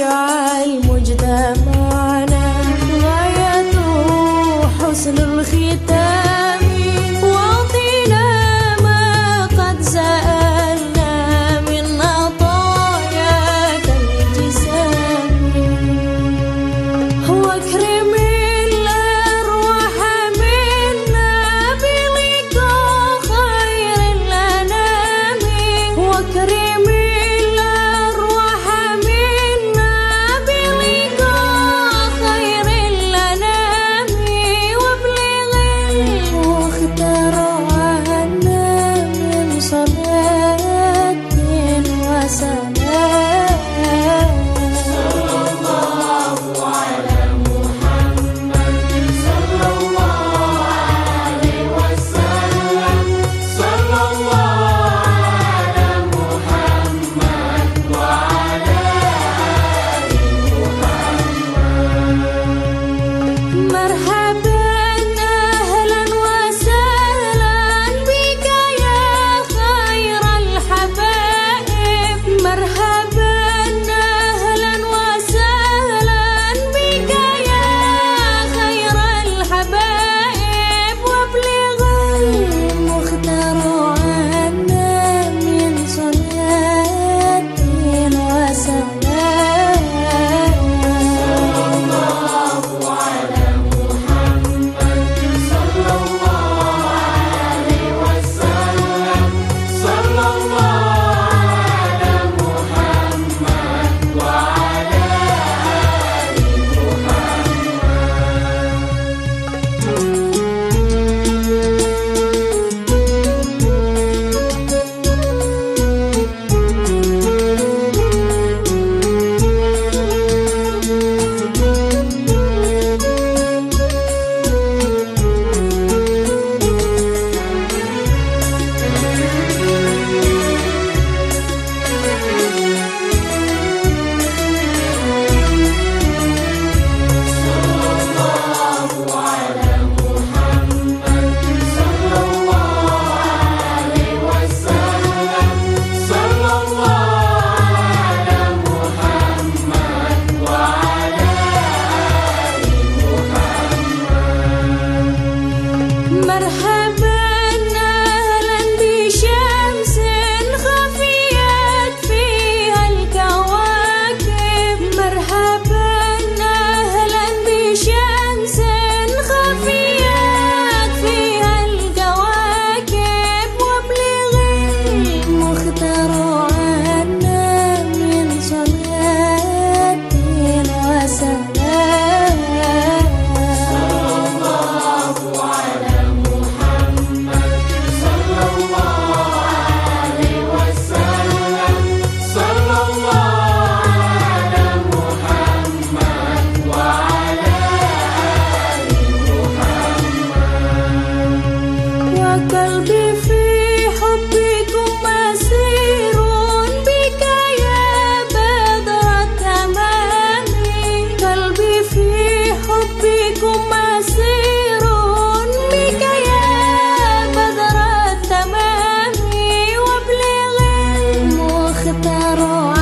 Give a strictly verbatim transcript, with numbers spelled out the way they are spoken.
واجعل مجتمعنا غايته حسن الختام، واعطنا ما قد سألنا من عطاياك الجسام، واكرم الأرواح منا بلقاء خير الأنام، واكرم الأرواح منا بلقاء خير الأنام، وابلغ المختار عنا من صلاة وسلام. مرحبا أهلا وسهلا بك يا خير الحبائب، مرحبا أهلا وسهلا بك يا خير الحبائب، وابلغ المختار عنا من صلاة وسلام. مرحبا أهلا بشمس خفيت فيها الكواكب، مرحبا أهلا بشمس خفيت فيها الكواكب، وابلغ المختار عنا من صلاة وسلام. وقلبي في حبكم أسير بك يا بدر التمام، قلبي في حبكم أسير بك يا بدر التمام، وابلغ المختار